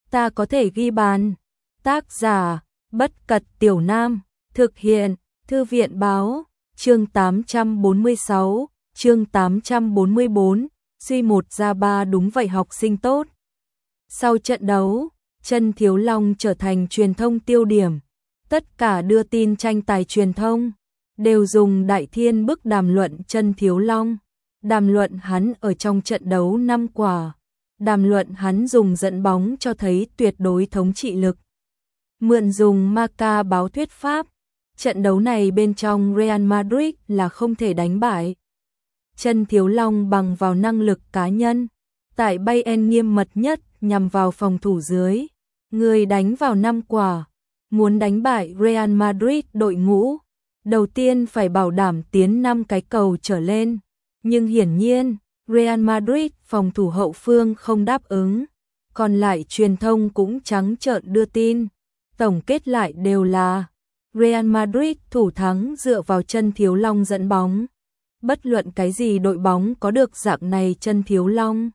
ta có thể ghi bàn. Tác giả, Bất Cật Tiểu Nam, thực hiện, Thư viện Báo, chương 846, chương 844, suy 1 ra 3 đúng vậy học sinh tốt. Sau trận đấu, Chân Thiếu Long trở thành truyền thông tiêu điểm. Tất cả đưa tin tranh tài truyền thông đều dùng Đại Thiên bức đàm luận Chân Thiếu Long, đàm luận hắn ở trong trận đấu 5 quả, đàm luận hắn dùng dẫn bóng cho thấy tuyệt đối thống trị lực. Mượn dùng Marca báo thuyết pháp, trận đấu này bên trong Real Madrid là không thể đánh bại. Chân Thiếu Long bằng vào năng lực cá nhân, tại Bayern nghiêm mật nhất nhằm vào phòng thủ dưới, người đánh vào 5 quả. Muốn đánh bại Real Madrid đội ngũ, đầu tiên phải bảo đảm tiến 5 cái cầu trở lên. Nhưng hiển nhiên, Real Madrid phòng thủ hậu phương không đáp ứng. Còn lại truyền thông cũng trắng trợn đưa tin. Tổng kết lại đều là Real Madrid thủ thắng dựa vào Chân Thiếu Long dẫn bóng. Bất luận cái gì đội bóng có được dạng này Chân Thiếu Long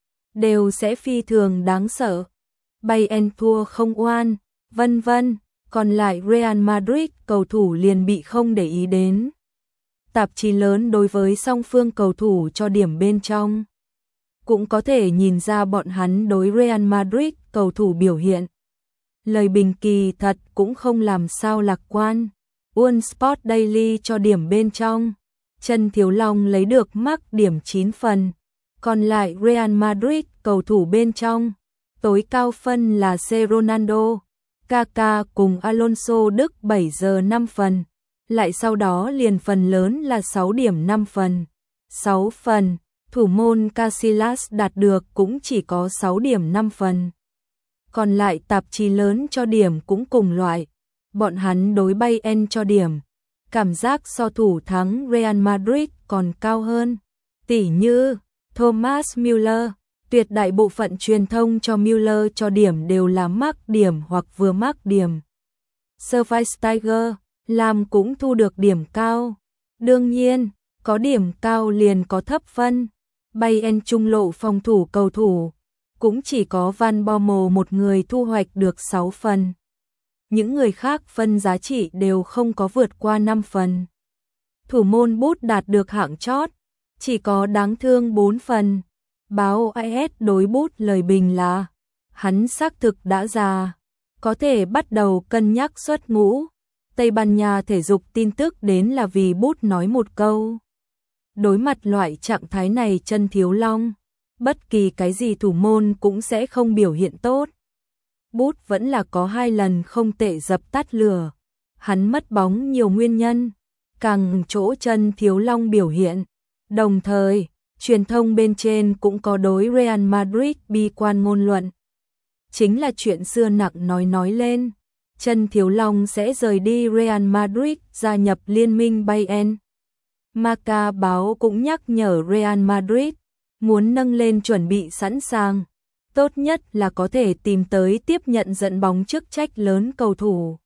đều sẽ phi thường đáng sợ. Bayern thua không oan, vân vân. Còn lại Real Madrid cầu thủ liền bị không để ý đến. Tạp chí lớn đối với song phương cầu thủ cho điểm bên trong. Cũng có thể nhìn ra bọn hắn đối Real Madrid cầu thủ biểu hiện. Lời bình kỳ thật cũng không làm sao lạc quan. One Sport Daily cho điểm bên trong. Chân Thiếu Long lấy được mắc điểm 9 phần. Còn lại Real Madrid cầu thủ bên trong. Tối cao phân là C. Ronaldo, Kaká cùng Alonso Đức 7 giờ 5 phần. Lại sau đó liền phần lớn là 6 điểm 5 phần. 6 phần, thủ môn Casillas đạt được cũng chỉ có 6 điểm 5 phần. Còn lại tạp chí lớn cho điểm cũng cùng loại. Bọn hắn đối Bayern cho điểm. Cảm giác so thủ thắng Real Madrid còn cao hơn. Tỉ như Thomas Müller. Tuyệt đại bộ phận truyền thông cho Müller cho điểm đều là mắc điểm hoặc vừa mắc điểm. Schweinsteiger làm cũng thu được điểm cao. Đương nhiên, có điểm cao liền có thấp phân. Bayern trung lộ phòng thủ cầu thủ, cũng chỉ có Van Bommel một người thu hoạch được 6 phần. Những người khác phân giá trị đều không có vượt qua 5 phần. Thủ môn Bút đạt được hạng chót, chỉ có đáng thương 4 phần. Báo AS đối Bút lời bình là hắn xác thực đã già, có thể bắt đầu cân nhắc xuất ngũ. Tây Ban Nha thể dục tin tức đến là vì Bút nói một câu. Đối mặt loại trạng thái này Chân Thiếu Long, bất kỳ cái gì thủ môn cũng sẽ không biểu hiện tốt. Bút vẫn là có 2 lần không tệ dập tắt lửa. Hắn mất bóng nhiều nguyên nhân, càng chỗ Chân Thiếu Long biểu hiện. Đồng thời, truyền thông bên trên cũng có đối Real Madrid bi quan ngôn luận. Chính là chuyện xưa nặng nói lên. Chân Thiếu Long sẽ rời đi Real Madrid gia nhập liên minh Bayern. Marca báo cũng nhắc nhở Real Madrid muốn nâng lên chuẩn bị sẵn sàng. Tốt nhất là có thể tìm tới tiếp nhận dẫn bóng chức trách lớn cầu thủ.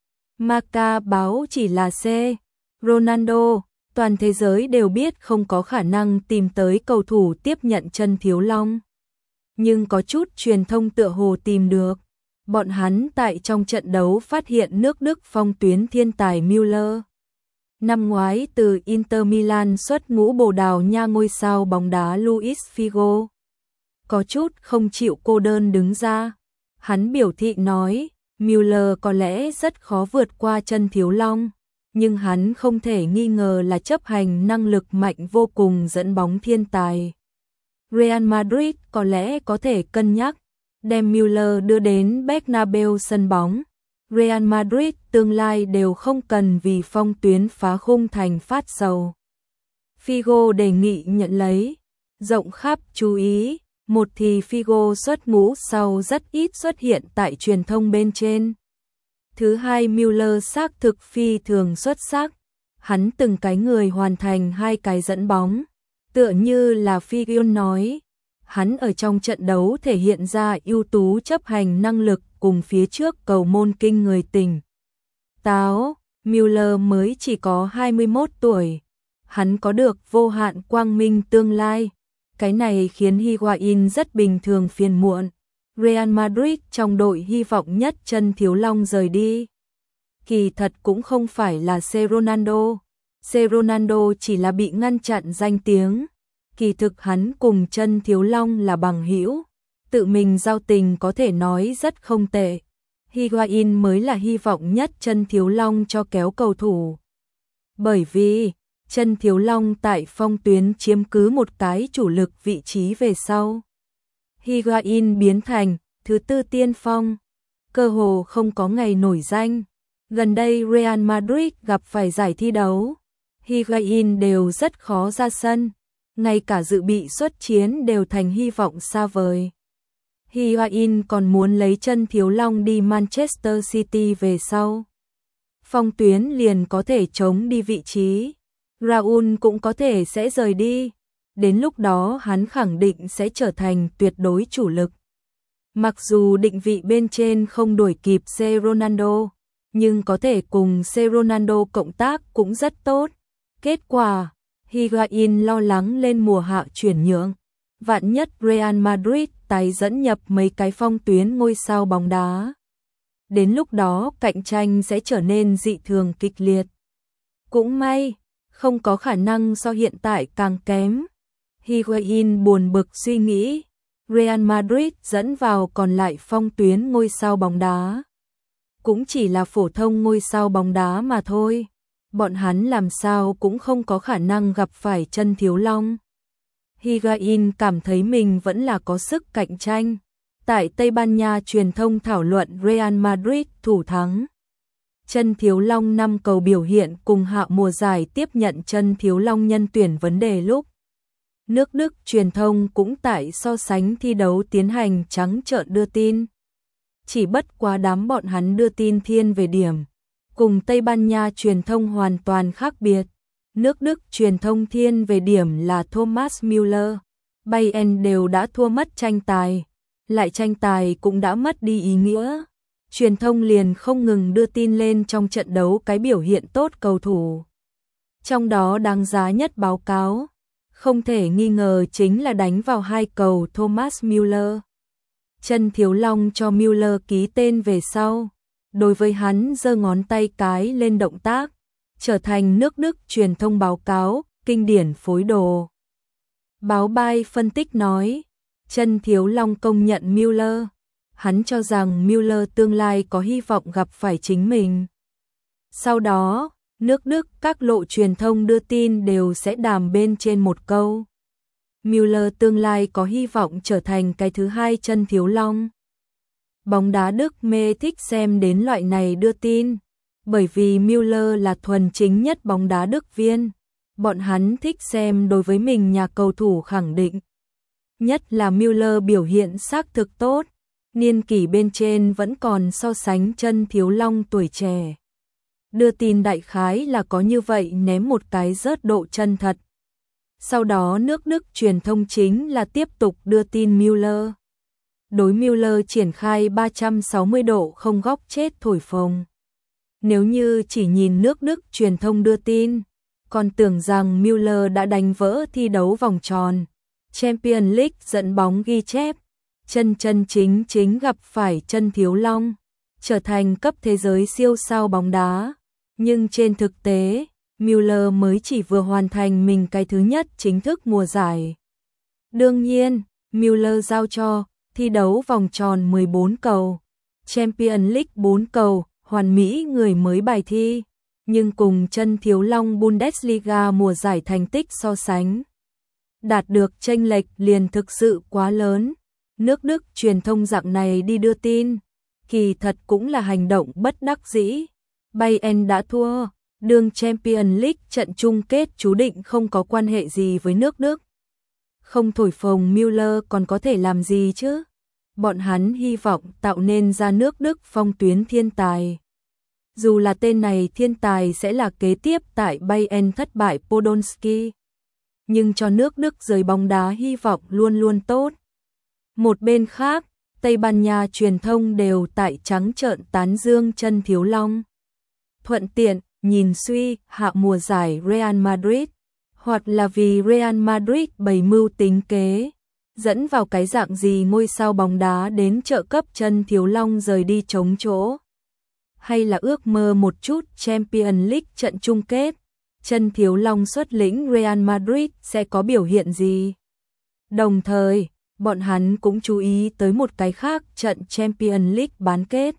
Marca báo chỉ là C. Ronaldo. Toàn thế giới đều biết không có khả năng tìm tới cầu thủ tiếp nhận Chân Thiếu Long. Nhưng có chút truyền thông tựa hồ tìm được. Bọn hắn tại trong trận đấu phát hiện nước Đức phong tuyến thiên tài Müller. Năm ngoái từ Inter Milan xuất ngũ Bồ Đào Nha ngôi sao bóng đá Luis Figo. Có chút không chịu cô đơn đứng ra. Hắn biểu thị nói, Müller có lẽ rất khó vượt qua Chân Thiếu Long. Nhưng hắn không thể nghi ngờ là chấp hành năng lực mạnh vô cùng dẫn bóng thiên tài. Real Madrid có lẽ có thể cân nhắc đem Müller đưa đến Bernabeu sân bóng. Real Madrid tương lai đều không cần vì phong tuyến phá khung thành phát sầu. Figo đề nghị nhận lấy. Rộng khắp chú ý, một thì Figo xuất ngũ sau rất ít xuất hiện tại truyền thông bên trên. Thứ hai, Müller xác thực phi thường xuất sắc. Hắn từng cái người hoàn thành 2 cái dẫn bóng. Tựa như là Figo nói, hắn ở trong trận đấu thể hiện ra ưu tú chấp hành năng lực cùng phía trước cầu môn kinh người tỉnh táo. Müller mới chỉ có 21 tuổi. Hắn có được vô hạn quang minh tương lai. Cái này khiến Higuain rất bình thường phiền muộn. Real Madrid trong đội hy vọng nhất chân Thiếu Long rời đi. Kỳ thật cũng không phải là Ronaldo. Ronaldo chỉ là bị ngăn chặn danh tiếng. Kỳ thực hắn cùng chân Thiếu Long là bằng hữu, tự mình giao tình có thể nói rất không tệ. Higuain mới là hy vọng nhất chân Thiếu Long cho kéo cầu thủ. Bởi vì chân Thiếu Long tại phong tuyến chiếm cứ một cái chủ lực vị trí về sau. Higuain biến thành thứ tư tiên phong, cơ hồ không có ngày nổi danh. Gần đây Real Madrid gặp phải giải thi đấu, Higuain đều rất khó ra sân, ngay cả dự bị xuất chiến đều thành hy vọng xa vời. Higuain còn muốn lấy chân Thiếu Long đi Manchester City về sau. Phong tuyến liền có thể chống đi vị trí, Raúl cũng có thể sẽ rời đi. Đến lúc đó hắn khẳng định sẽ trở thành tuyệt đối chủ lực. Mặc dù định vị bên trên không đuổi kịp Ronaldo, nhưng có thể cùng Ronaldo cộng tác cũng rất tốt. Kết quả, Higuain lo lắng lên mùa hạ chuyển nhượng. Vạn nhất Real Madrid tái dẫn nhập mấy cái phong tuyến ngôi sao bóng đá. Đến lúc đó cạnh tranh sẽ trở nên dị thường kịch liệt. Cũng may, không có khả năng so hiện tại càng kém. Higuain buồn bực suy nghĩ, Real Madrid dẫn vào còn lại phong tuyến ngôi sao bóng đá. Cũng chỉ là phổ thông ngôi sao bóng đá mà thôi. Bọn hắn làm sao cũng không có khả năng gặp phải chân Thiếu Long. Higuain cảm thấy mình vẫn là có sức cạnh tranh. Tại Tây Ban Nha truyền thông thảo luận Real Madrid thủ thắng. Chân Thiếu Long 5 cầu biểu hiện cùng hạ mùa giải tiếp nhận chân Thiếu Long nhân tuyển vấn đề lúc. Nước Đức truyền thông cũng tại so sánh thi đấu tiến hành trắng trợn đưa tin. Chỉ bất quá đám bọn hắn đưa tin thiên về điểm. Cùng Tây Ban Nha truyền thông hoàn toàn khác biệt. Nước Đức truyền thông thiên về điểm là Thomas Müller. Bayern đều đã thua mất tranh tài. Lại tranh tài cũng đã mất đi ý nghĩa. Truyền thông liền không ngừng đưa tin lên trong trận đấu cái biểu hiện tốt cầu thủ. Trong đó đáng giá nhất báo cáo, không thể nghi ngờ chính là đánh vào 2 cầu Thomas Müller. Chân Thiếu Long cho Müller ký tên về sau. Đối với hắn giơ ngón tay cái lên động tác, trở thành nước Đức truyền thông báo cáo, kinh điển phối đồ. Báo Bild phân tích nói, chân Thiếu Long công nhận Müller. Hắn cho rằng Müller tương lai có hy vọng gặp phải chính mình. Sau đó, nước Đức các lộ truyền thông đưa tin đều sẽ đàm bên trên một câu. Müller tương lai có hy vọng trở thành cái thứ hai chân Thiếu Long. Bóng đá Đức mê thích xem đến loại này đưa tin, bởi vì Müller là thuần chính nhất bóng đá Đức viên. Bọn hắn thích xem đối với mình nhà cầu thủ khẳng định. Nhất là Müller biểu hiện xác thực tốt, niên kỷ bên trên vẫn còn so sánh chân Thiếu Long tuổi trẻ. Đưa tin đại khái là có như vậy ném một cái rớt độ chân thật. Sau đó nước Đức truyền thông chính là tiếp tục đưa tin Müller. Đối Müller triển khai 360 độ không góc chết thổi phồng. Nếu như chỉ nhìn nước Đức truyền thông đưa tin, còn tưởng rằng Müller đã đánh vỡ thi đấu vòng tròn. Champions League dẫn bóng ghi chép, chân chính gặp phải chân Thiếu Long, trở thành cấp thế giới siêu sao bóng đá. Nhưng trên thực tế, Müller mới chỉ vừa hoàn thành mình cái thứ nhất chính thức mùa giải. Đương nhiên, Müller giao cho thi đấu vòng tròn 14 cầu, Champions League 4 cầu, hoàn mỹ người mới bài thi, nhưng cùng chân Thiếu Long Bundesliga mùa giải thành tích so sánh, đạt được chênh lệch liền thực sự quá lớn. Nước Đức truyền thông dạng này đi đưa tin, kỳ thật cũng là hành động bất đắc dĩ. Bayern đã thua, đường Champions League trận chung kết chú định không có quan hệ gì với nước Đức. Không thổi phồng Müller còn có thể làm gì chứ? Bọn hắn hy vọng tạo nên ra nước Đức phong tuyến thiên tài. Dù là tên này thiên tài sẽ là kế tiếp tại Bayern thất bại Podolski, nhưng cho nước Đức giới bóng đá hy vọng luôn luôn tốt. Một bên khác, Tây Ban Nha truyền thông đều tại trắng trợn tán dương chân Thiếu Long. Thuận tiện, nhìn suy hạ mùa giải Real Madrid, hoặc là vì Real Madrid bày mưu tính kế, dẫn vào cái dạng gì ngôi sao bóng đá đến trợ cấp chân Thiếu Long rời đi trống chỗ. Hay là ước mơ một chút Champions League trận chung kết, chân Thiếu Long xuất lĩnh Real Madrid sẽ có biểu hiện gì? Đồng thời, bọn hắn cũng chú ý tới một cái khác, trận Champions League bán kết.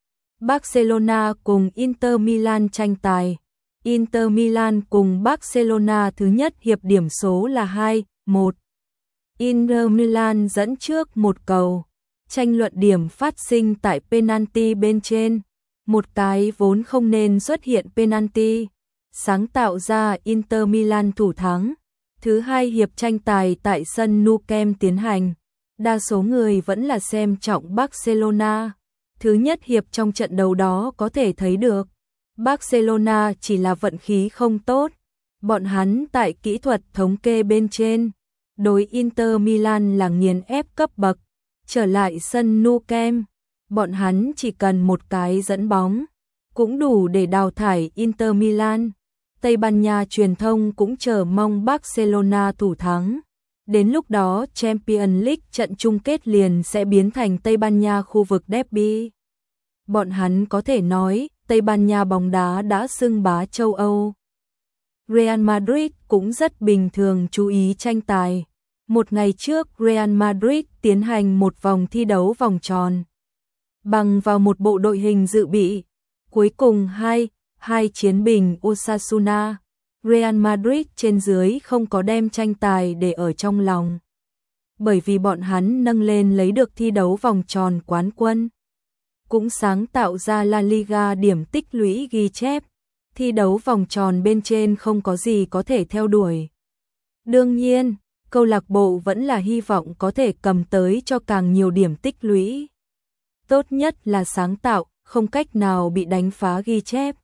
Barcelona cùng Inter Milan tranh tài. Inter Milan cùng Barcelona thứ nhất hiệp điểm số là 2-1. Inter Milan dẫn trước một cầu. Tranh luận điểm phát sinh tại penalty bên trên. Một cái vốn không nên xuất hiện penalty, sáng tạo ra Inter Milan thủ thắng. Thứ hai hiệp tranh tài tại sân Nou Camp tiến hành. Đa số người vẫn là xem trọng Barcelona. Thứ nhất hiệp trong trận đấu đó có thể thấy được, Barcelona chỉ là vận khí không tốt. Bọn hắn tại kỹ thuật thống kê bên trên, đối Inter Milan là nghiền ép cấp bậc. Trở lại sân Nou Camp, bọn hắn chỉ cần một cái dẫn bóng, cũng đủ để đào thải Inter Milan. Tây Ban Nha truyền thông cũng chờ mong Barcelona thủ thắng. Đến lúc đó Champions League trận chung kết liền sẽ biến thành Tây Ban Nha khu vực derby. Bọn hắn có thể nói Tây Ban Nha bóng đá đã xưng bá châu Âu. Real Madrid cũng rất bình thường chú ý tranh tài. Một ngày trước Real Madrid tiến hành một vòng thi đấu vòng tròn. Bằng vào một bộ đội hình dự bị. Cuối cùng 2-2 chiến bình Osasuna. Real Madrid trên dưới không có đem tranh tài để ở trong lòng. Bởi vì bọn hắn nâng lên lấy được thi đấu vòng tròn quán quân. Cũng sáng tạo ra La Liga điểm tích lũy ghi chép. Thi đấu vòng tròn bên trên không có gì có thể theo đuổi. Đương nhiên, câu lạc bộ vẫn là hy vọng có thể cầm tới cho càng nhiều điểm tích lũy. Tốt nhất là sáng tạo, không cách nào bị đánh phá ghi chép.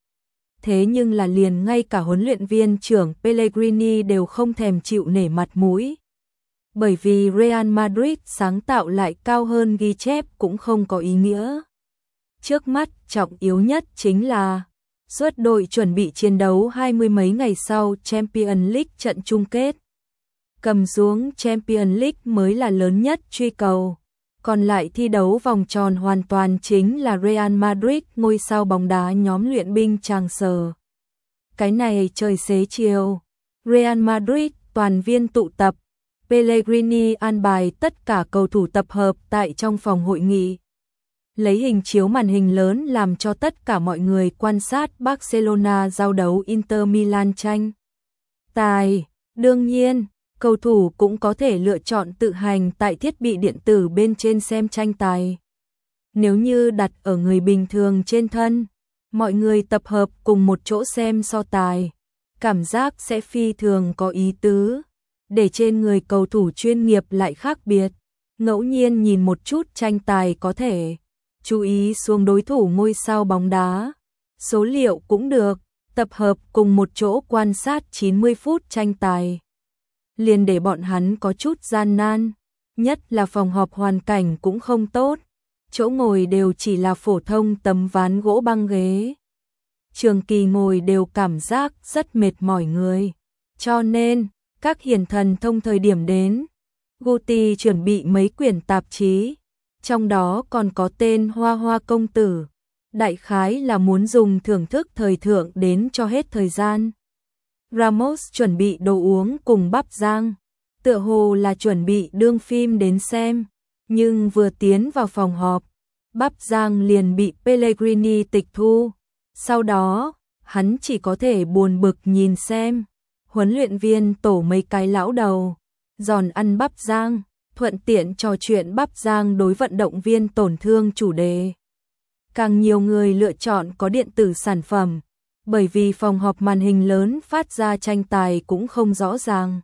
Thế nhưng là liền ngay cả huấn luyện viên trưởng Pellegrini đều không thèm chịu nể mặt mũi. Bởi vì Real Madrid sáng tạo lại cao hơn ghi chép cũng không có ý nghĩa. Trước mắt trọng yếu nhất chính là suốt đội chuẩn bị chiến đấu 20 mấy ngày sau Champions League trận chung kết. Cầm xuống Champions League mới là lớn nhất truy cầu. Còn lại thi đấu vòng tròn hoàn toàn chính là Real Madrid ngôi sao bóng đá nhóm luyện binh tràng sở. Cái này trời xế chiều. Real Madrid toàn viên tụ tập. Pellegrini an bài tất cả cầu thủ tập hợp tại trong phòng hội nghị. Lấy hình chiếu màn hình lớn làm cho tất cả mọi người quan sát Barcelona giao đấu Inter Milan tranh tài. Đương nhiên, cầu thủ cũng có thể lựa chọn tự hành tại thiết bị điện tử bên trên xem tranh tài. Nếu như đặt ở người bình thường trên thân, mọi người tập hợp cùng một chỗ xem so tài, cảm giác sẽ phi thường có ý tứ. Để trên người cầu thủ chuyên nghiệp lại khác biệt, ngẫu nhiên nhìn một chút tranh tài có thể chú ý xuống đối thủ ngôi sao bóng đá. Số liệu cũng được, tập hợp cùng một chỗ quan sát 90 phút tranh tài. Liền để bọn hắn có chút gian nan, nhất là phòng họp hoàn cảnh cũng không tốt. Chỗ ngồi đều chỉ là phổ thông tấm ván gỗ băng ghế. Trường kỳ ngồi đều cảm giác rất mệt mỏi người. Cho nên, các hiển thần thông thời điểm đến, Guti chuẩn bị mấy quyển tạp chí, trong đó còn có tên Hoa Hoa Công Tử. Đại khái là muốn dùng thưởng thức thời thượng đến cho hết thời gian. Ramos chuẩn bị đồ uống cùng bắp rang, tựa hồ là chuẩn bị đương phim đến xem, nhưng vừa tiến vào phòng họp, bắp rang liền bị Pellegrini tịch thu. Sau đó, hắn chỉ có thể buồn bực nhìn xem. Huấn luyện viên tổ mấy cái lão đầu, giòn ăn bắp rang, thuận tiện trò chuyện bắp rang đối vận động viên tổn thương chủ đề. Càng nhiều người lựa chọn có điện tử sản phẩm, bởi vì phòng họp màn hình lớn phát ra tranh tài cũng không rõ ràng.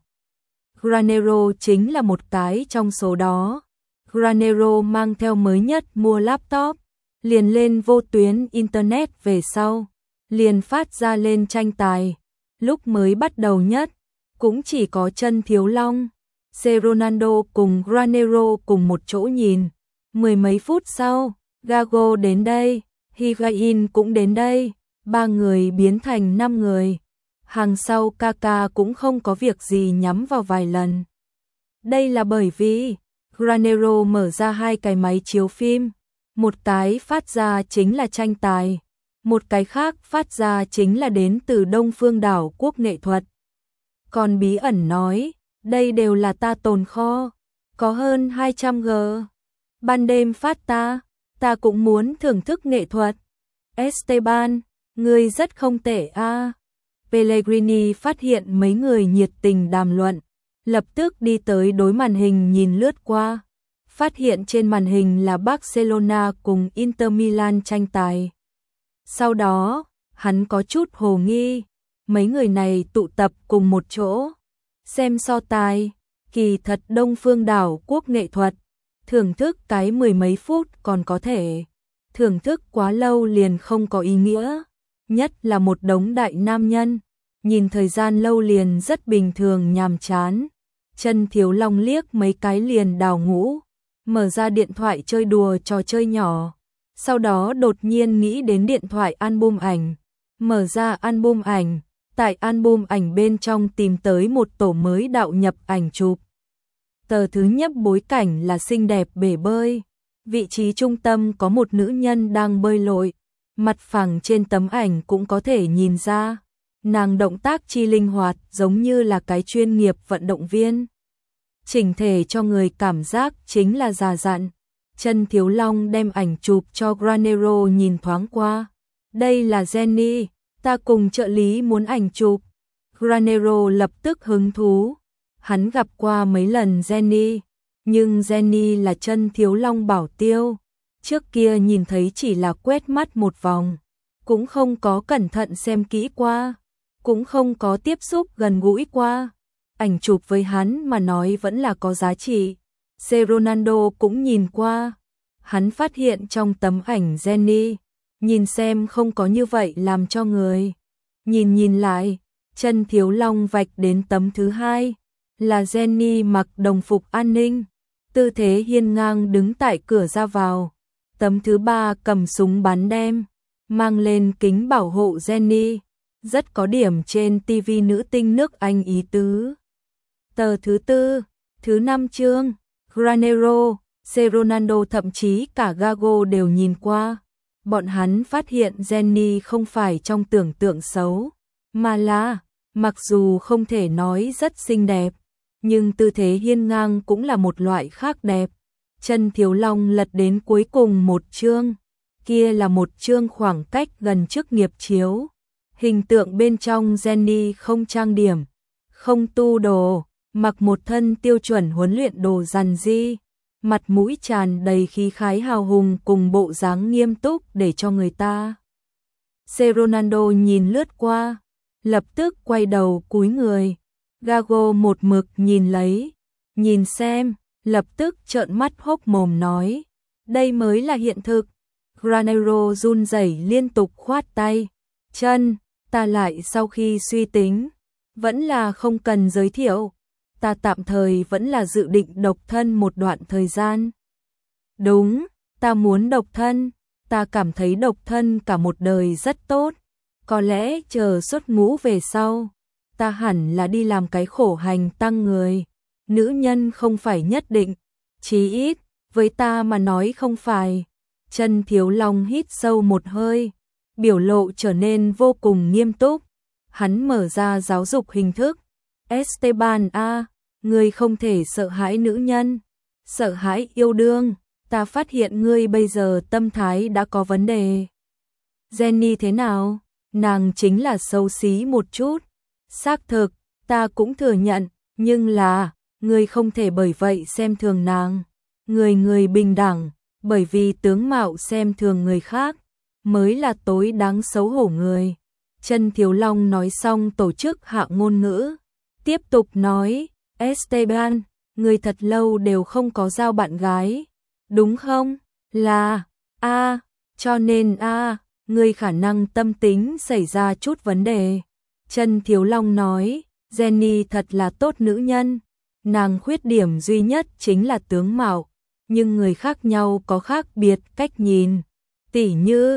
Granero chính là một cái trong số đó. Granero mang theo mới nhất mua laptop, liền lên vô tuyến internet về sau, liền phát ra lên tranh tài. Lúc mới bắt đầu nhất, cũng chỉ có chân Thiếu Long, Ronaldo cùng Granero cùng một chỗ nhìn. Mười mấy phút sau, Gago đến đây, Higuain cũng đến đây, 3 người biến thành 5 người. Hàng sau Kaka cũng không có việc gì nhắm vào vài lần. Đây là bởi vì Granero mở ra hai cái máy chiếu phim, một cái phát ra chính là tranh tài, một cái khác phát ra chính là đến từ Đông Phương Đảo Quốc nghệ thuật. Còn bí ẩn nói, đây đều là ta tồn kho, có hơn 200 g. Ban đêm phát ta cũng muốn thưởng thức nghệ thuật. Esteban, ngươi rất không tệ a. Pellegrini phát hiện mấy người nhiệt tình đàm luận, lập tức đi tới đối màn hình nhìn lướt qua, phát hiện trên màn hình là Barcelona cùng Inter Milan tranh tài. Sau đó, hắn có chút hồ nghi, mấy người này tụ tập cùng một chỗ, xem so tài, kỳ thật Đông Phương Đảo Quốc nghệ thuật, thưởng thức cái mười mấy phút còn có thể, thưởng thức quá lâu liền không có ý nghĩa, nhất là một đống đại nam nhân, nhìn thời gian lâu liền rất bình thường nhàm chán. Chân Thiếu Long liếc mấy cái liền đào ngũ, mở ra điện thoại chơi đùa trò chơi nhỏ, sau đó đột nhiên nghĩ đến điện thoại album ảnh, mở ra album ảnh, tại album ảnh bên trong tìm tới một tổ mới đạo nhập ảnh chụp. Tờ thứ nhất bối cảnh là xinh đẹp bể bơi, vị trí trung tâm có một nữ nhân đang bơi lội, mặt phẳng trên tấm ảnh cũng có thể nhìn ra, nàng động tác chi linh hoạt giống như là cái chuyên nghiệp vận động viên. Chỉnh thể cho người cảm giác chính là già dặn. Chân Thiếu Long đem ảnh chụp cho Granero nhìn thoáng qua. Đây là Jenny, ta cùng trợ lý muốn ảnh chụp. Granero lập tức hứng thú. Hắn gặp qua mấy lần Jenny, nhưng Jenny là Chân Thiếu Long bảo tiêu. Trước kia nhìn thấy chỉ là quét mắt một vòng, cũng không có cẩn thận xem kỹ qua, cũng không có tiếp xúc gần gũi qua. Ảnh chụp với hắn mà nói vẫn là có giá trị. Ronaldo cũng nhìn qua, hắn phát hiện trong tấm ảnh Jenny, nhìn xem không có như vậy làm cho người. Nhìn lại, Chân Thiếu Long vạch đến tấm thứ hai, là Jenny mặc đồng phục an ninh, tư thế hiên ngang đứng tại cửa ra vào. Tấm thứ ba cầm súng bắn đem, mang lên kính bảo hộ Jenny, rất có điểm trên TV nữ tinh nước Anh ý tứ. Tờ thứ tư, thứ năm chương, Granero, Ronaldo thậm chí cả Gago đều nhìn qua. Bọn hắn phát hiện Jenny không phải trong tưởng tượng xấu, mà là, mặc dù không thể nói rất xinh đẹp, nhưng tư thế hiên ngang cũng là một loại khác đẹp. Chân Thiếu Long lật đến cuối cùng một chương, kia là một chương khoảng cách gần trước nghiệp chiếu. Hình tượng bên trong Jenny không trang điểm, không tu đồ, mặc một thân tiêu chuẩn huấn luyện đồ rằn di, mặt mũi tràn đầy khí khái hào hùng cùng bộ dáng nghiêm túc để cho người ta. Ronaldo nhìn lướt qua, lập tức quay đầu cúi người. Gago một mực nhìn lấy, nhìn xem, lập tức trợn mắt hốc mồm nói, đây mới là hiện thực. Granero run rẩy liên tục khoát tay, Chân, ta lại sau khi suy tính, vẫn là không cần giới thiệu, ta tạm thời vẫn là dự định độc thân một đoạn thời gian. Đúng, ta muốn độc thân, ta cảm thấy độc thân cả một đời rất tốt, có lẽ chờ xuất ngũ về sau, ta hẳn là đi làm cái khổ hành tăng người, nữ nhân không phải nhất định, chí ít, với ta mà nói không phải. Chân Thiếu Long hít sâu một hơi, biểu lộ trở nên vô cùng nghiêm túc, hắn mở ra giáo dục hình thức. Esteban a, ngươi không thể sợ hãi nữ nhân, sợ hãi yêu đương, ta phát hiện ngươi bây giờ tâm thái đã có vấn đề. Jenny thế nào? Nàng chính là xấu xí một chút. Xác thực, ta cũng thừa nhận, nhưng là, ngươi không thể bởi vậy xem thường nàng. Người bình đẳng, bởi vì tướng mạo xem thường người khác, mới là tối đáng xấu hổ người. Chân Thiếu Long nói xong tổ chức hạ ngôn ngữ, tiếp tục nói, Esteban, người thật lâu đều không có giao bạn gái, đúng không? Là, cho nên người khả năng tâm tính xảy ra chút vấn đề. Chân Thiếu Long nói, Jenny thật là tốt nữ nhân, nàng khuyết điểm duy nhất chính là tướng mạo, nhưng người khác nhau có khác biệt cách nhìn, tỉ như,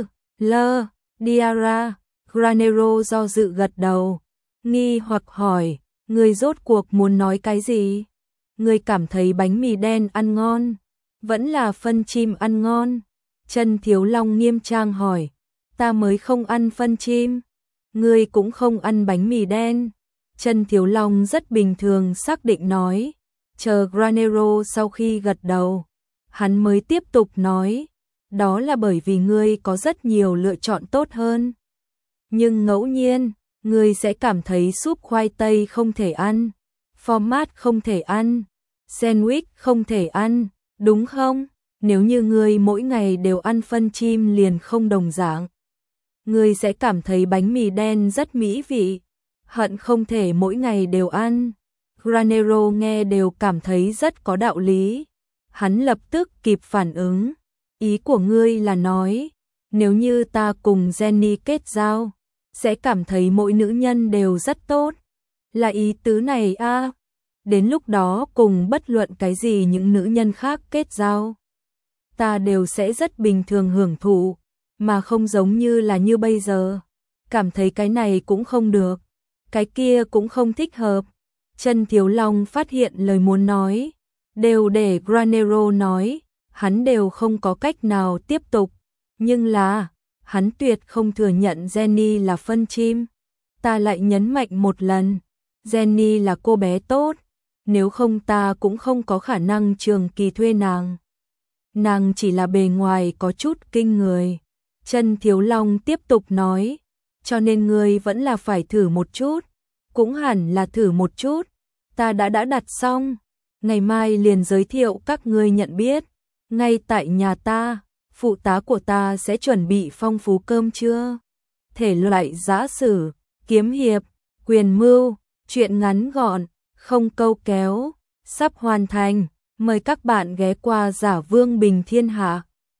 Diarra. Granero do dự gật đầu, nghi hoặc hỏi, người rốt cuộc muốn nói cái gì? Ngươi cảm thấy bánh mì đen ăn ngon, vẫn là phân chim ăn ngon? Chân Thiếu Long nghiêm trang hỏi. Ta mới không ăn phân chim. Ngươi cũng không ăn bánh mì đen. Chân Thiếu Long rất bình thường xác định nói. Chờ Granero sau khi gật đầu, hắn mới tiếp tục nói. Đó là bởi vì ngươi có rất nhiều lựa chọn tốt hơn. Nhưng ngẫu nhiên, ngươi sẽ cảm thấy súp khoai tây không thể ăn, format không thể ăn, sandwich không thể ăn, đúng không? Nếu như ngươi mỗi ngày đều ăn phân chim liền không đồng dạng. Ngươi sẽ cảm thấy bánh mì đen rất mỹ vị, hận không thể mỗi ngày đều ăn. Granero nghe đều cảm thấy rất có đạo lý. Hắn lập tức kịp phản ứng. Ý của ngươi là nói, nếu như ta cùng Jenny kết giao, sẽ cảm thấy mỗi nữ nhân đều rất tốt. Là ý tứ này à? Đến lúc đó cùng bất luận cái gì những nữ nhân khác kết giao, ta đều sẽ rất bình thường hưởng thụ, mà không giống như là như bây giờ. Cảm thấy cái này cũng không được, cái kia cũng không thích hợp. Chân Thiếu Long phát hiện lời muốn nói, đều để Granero nói, hắn đều không có cách nào tiếp tục. Nhưng là, hắn tuyệt không thừa nhận Jenny là phân chim. Ta lại nhấn mạnh một lần, Jenny là cô bé tốt, nếu không ta cũng không có khả năng trường kỳ thuê nàng. Nàng chỉ là bề ngoài có chút kinh người. Chân Thiếu Long tiếp tục nói, cho nên ngươi vẫn là phải thử một chút, cũng hẳn là thử một chút. Ta đã đặt xong, ngày mai liền giới thiệu các ngươi nhận biết. Ngay tại nhà ta, phụ tá của ta sẽ chuẩn bị phong phú cơm trưa. Thể loại giã sử, kiếm hiệp, quyền mưu, truyện ngắn gọn, không câu kéo, sắp hoàn thành. Mời các bạn ghé qua Giả Vương Bình Thiên Hạ.